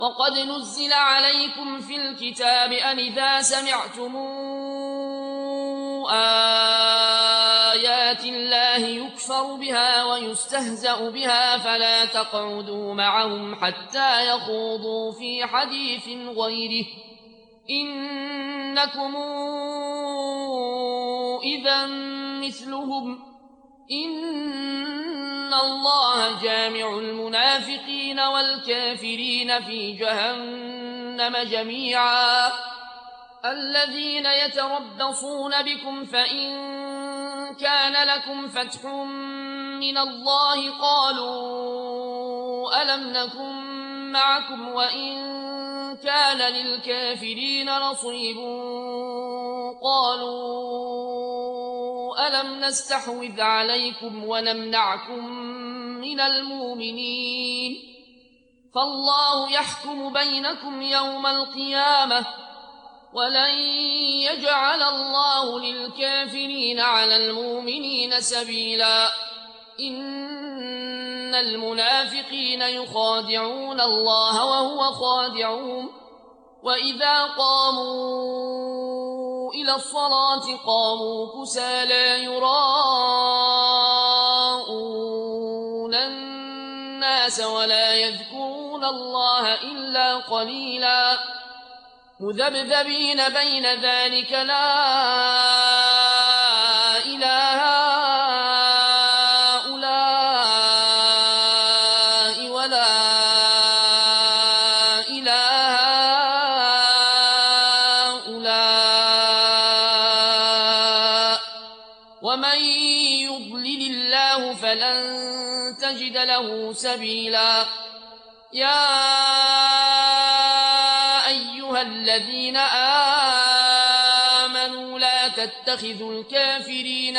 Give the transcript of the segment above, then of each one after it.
وقد نزل عليكم في الكتاب أن إذا سمعتم آيات الله يكفر بها ويستهزأ بها فلا تقعدوا معهم حتى يخوضوا في حديث غيره إنكم إذا مثلهم إن الله جامع المنافقين والكافرين في جهنم جميعا الذين يتربصون بكم فإن كان لكم فتح من الله قالوا ألم نكن معكم وإن كان للكافرين نصيب قالوا ألم نستحوذ عليكم ونمنعكم من المؤمنين فالله يحكم بينكم يوم القيامة ولن يجعل الله للكافرين على المؤمنين سبيلا إن المنافقين يخادعون الله وهو خادعهم وإذا قاموا إلى الصلاة قاموا كسالى يراءون الناس ولا يذكرون الله إلا قليلا مذبذبين بين ذلك لا إله هؤلاء ولا إله هؤلاء ومن يضلل الله فلن تجد له سبيلا يا أيها الذين آمنوا لا تتخذوا الكافرين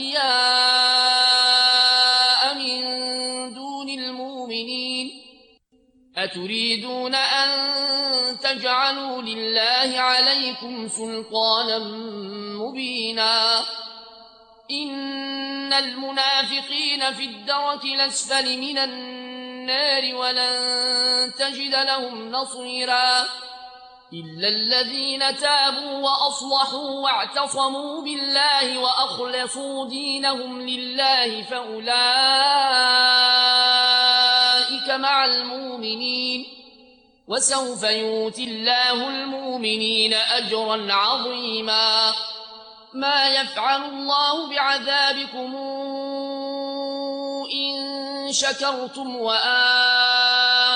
أولياء من دون المؤمنين أتريدون أن تجعلوا لله عليكم سلطانا مبينا إن المنافقين في الدرك الأسفل من النار ولن تجد لهم نصيرا إلا الذين تابوا وأصلحوا واعتصموا بالله وأخلصوا دينهم لله فأولئك مع المؤمنين وسوف يؤتي الله المؤمنين أجرا عظيما ما يفعل الله بعذابكم إن شكرتم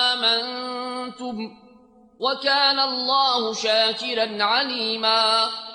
وآمنتم وكان الله شاكرا عليما